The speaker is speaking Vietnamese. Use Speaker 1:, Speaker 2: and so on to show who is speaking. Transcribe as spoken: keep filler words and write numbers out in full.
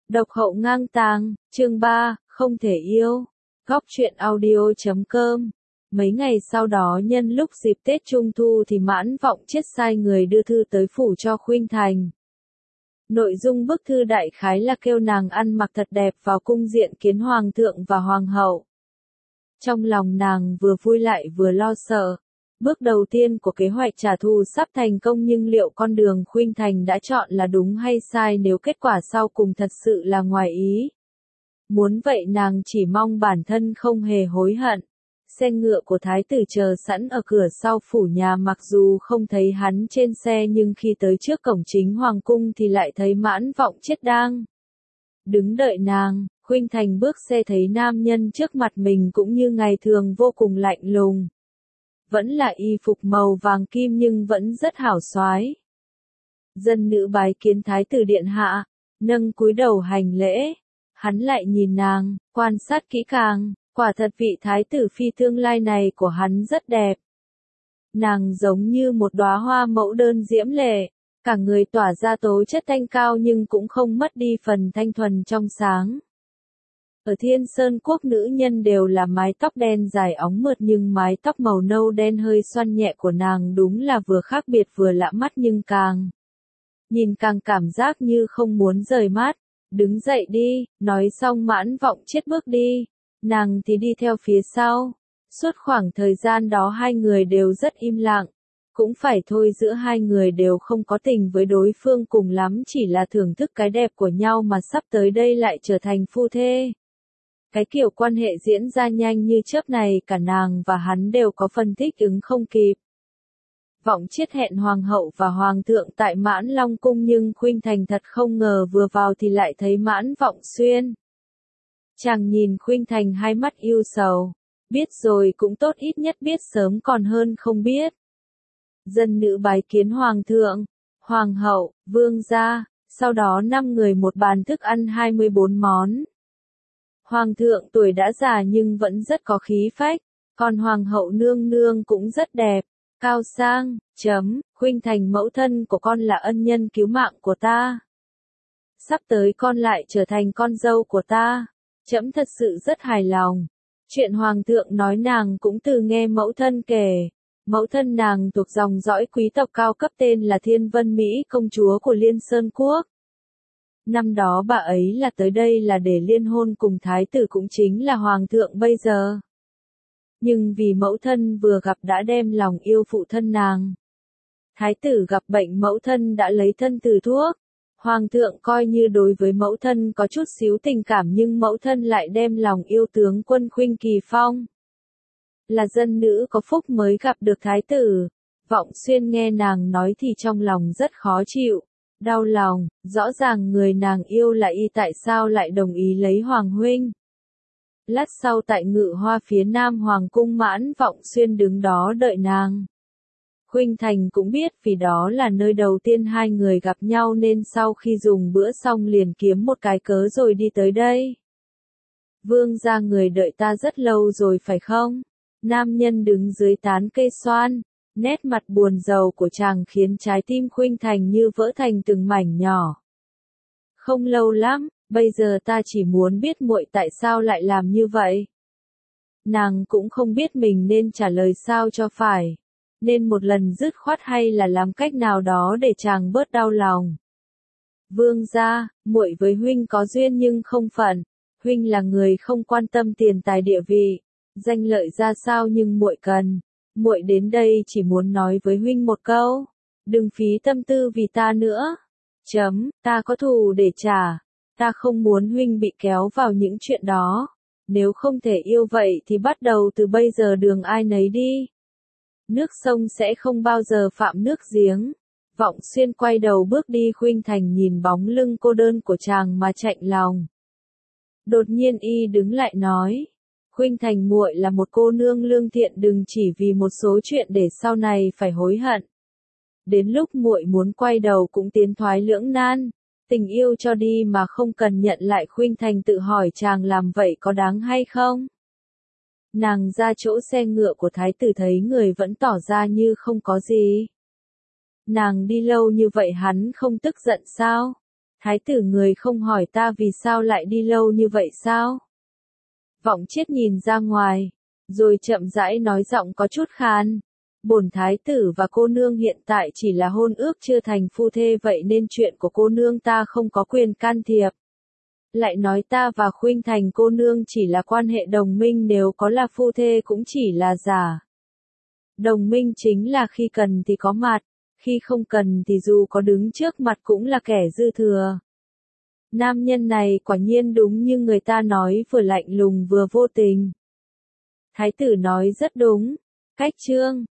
Speaker 1: Độc hậu ngang tàng, chương ba, không thể yêu. Góc truyện audio chấm com. Mấy ngày sau đó nhân lúc dịp Tết Trung Thu thì Mãn Vọng Chiết sai người đưa thư tới phủ cho Khuynh Thành. Nội dung bức thư đại khái là kêu nàng ăn mặc thật đẹp vào cung diện kiến hoàng thượng và hoàng hậu. Trong lòng nàng vừa vui lại vừa lo sợ. Bước đầu tiên của kế hoạch trả thù sắp thành công, nhưng liệu con đường Khuynh Thành đã chọn là đúng hay sai nếu kết quả sau cùng thật sự là ngoài ý? Muốn vậy nàng chỉ mong bản thân không hề hối hận. Xe ngựa của thái tử chờ sẵn ở cửa sau phủ nhà, mặc dù không thấy hắn trên xe nhưng khi tới trước cổng chính hoàng cung thì lại thấy Mãn Vọng Chiết đang đứng đợi nàng. Khuynh Thành bước xe thấy nam nhân trước mặt mình cũng như ngày thường vô cùng lạnh lùng. Vẫn là y phục màu vàng kim nhưng vẫn rất hảo soái. Dân nữ bái kiến thái tử điện hạ, nâng cúi đầu hành lễ. Hắn lại nhìn nàng, quan sát kỹ càng, quả thật vị thái tử phi tương lai này của hắn rất đẹp. Nàng giống như một đóa hoa mẫu đơn diễm lệ, cả người tỏa ra tố chất thanh cao nhưng cũng không mất đi phần thanh thuần trong sáng. Ở Thiên Sơn Quốc nữ nhân đều là mái tóc đen dài óng mượt, nhưng mái tóc màu nâu đen hơi xoăn nhẹ của nàng đúng là vừa khác biệt vừa lạ mắt, nhưng càng nhìn càng cảm giác như không muốn rời mắt. Đứng dậy đi, nói xong Mãn Vọng Chiết bước đi, nàng thì đi theo phía sau. Suốt khoảng thời gian đó hai người đều rất im lặng. Cũng phải thôi, giữa hai người đều không có tình với đối phương, cùng lắm chỉ là thưởng thức cái đẹp của nhau, mà sắp tới đây lại trở thành phu thê. Cái kiểu quan hệ diễn ra nhanh như chớp này cả nàng và hắn đều có phần thích ứng không kịp. Vọng Chiết hẹn hoàng hậu và hoàng thượng tại Mãn Long cung, nhưng Khuynh Thành thật không ngờ vừa vào thì lại thấy Mãn Vọng Xuyên. Chàng nhìn Khuynh Thành hai mắt yêu sầu, biết rồi cũng tốt, ít nhất biết sớm còn hơn không biết. Dân nữ bái kiến hoàng thượng, hoàng hậu, vương gia, sau đó năm người một bàn thức ăn hai mươi bốn món. Hoàng thượng tuổi đã già nhưng vẫn rất có khí phách, còn hoàng hậu nương nương cũng rất đẹp, cao sang, chấm, Khuynh Thành mẫu thân của con là ân nhân cứu mạng của ta. Sắp tới con lại trở thành con dâu của ta, trẫm thật sự rất hài lòng. Chuyện hoàng thượng nói nàng cũng từ nghe mẫu thân kể. Mẫu thân nàng thuộc dòng dõi quý tộc cao cấp tên là Thiên Vân Mỹ, công chúa của Liên Sơn Quốc. Năm đó bà ấy là tới đây là để liên hôn cùng thái tử, cũng chính là hoàng thượng bây giờ. Nhưng vì mẫu thân vừa gặp đã đem lòng yêu phụ thân nàng. Thái tử gặp bệnh, mẫu thân đã lấy thân từ thuốc. Hoàng thượng coi như đối với mẫu thân có chút xíu tình cảm, nhưng mẫu thân lại đem lòng yêu tướng quân Khuynh Kỳ Phong. Là dân nữ có phúc mới gặp được thái tử. Vọng Xuyên nghe nàng nói thì trong lòng rất khó chịu, đau lòng, rõ ràng người nàng yêu là y, tại sao lại đồng ý lấy hoàng huynh. Lát sau tại Ngự Hoa phía nam hoàng cung, Mãn Vọng Xuyên đứng đó đợi nàng. Khuynh Thành cũng biết vì đó là nơi đầu tiên hai người gặp nhau nên sau khi dùng bữa xong liền kiếm một cái cớ rồi đi tới đây. Vương gia, người đợi ta rất lâu rồi phải không? Nam nhân đứng dưới tán cây xoan, nét mặt buồn rầu của chàng khiến trái tim Khuynh Thành như vỡ thành từng mảnh nhỏ. Không lâu lắm, bây giờ ta chỉ muốn biết muội tại sao lại làm như vậy. Nàng cũng không biết mình nên trả lời sao cho phải, nên một lần dứt khoát hay là làm cách nào đó để chàng bớt đau lòng. Vương gia, muội với huynh có duyên nhưng không phận. Huynh là người không quan tâm tiền tài địa vị, danh lợi ra sao, nhưng muội cần. Muội đến đây chỉ muốn nói với huynh một câu, đừng phí tâm tư vì ta nữa. Chấm, ta có thù để trả, ta không muốn huynh bị kéo vào những chuyện đó. Nếu không thể yêu vậy thì bắt đầu từ bây giờ đường ai nấy đi. Nước sông sẽ không bao giờ phạm nước giếng. Vọng Xuyên quay đầu bước đi, Khuynh Thành nhìn bóng lưng cô đơn của chàng mà chạnh lòng. Đột nhiên y đứng lại nói, Khuynh Thành, muội là một cô nương lương thiện, đừng chỉ vì một số chuyện để sau này phải hối hận. Đến lúc muội muốn quay đầu cũng tiến thoái lưỡng nan, tình yêu cho đi mà không cần nhận lại. Khuynh Thành tự hỏi chàng làm vậy có đáng hay không? Nàng ra chỗ xe ngựa của thái tử thấy người vẫn tỏ ra như không có gì. Nàng đi lâu như vậy hắn không tức giận sao? Thái tử người không hỏi ta vì sao lại đi lâu như vậy sao? Vọng Chiết nhìn ra ngoài, rồi chậm rãi nói giọng có chút khan. Bổn thái tử và cô nương hiện tại chỉ là hôn ước chưa thành phu thê vậy nên chuyện của cô nương ta không có quyền can thiệp. Lại nói ta và Khuynh Thành cô nương chỉ là quan hệ đồng minh, nếu có là phu thê cũng chỉ là giả. Đồng minh chính là khi cần thì có mặt, khi không cần thì dù có đứng trước mặt cũng là kẻ dư thừa. Nam nhân này quả nhiên đúng như người ta nói, vừa lạnh lùng vừa vô tình. Thái tử nói rất đúng. Cách chương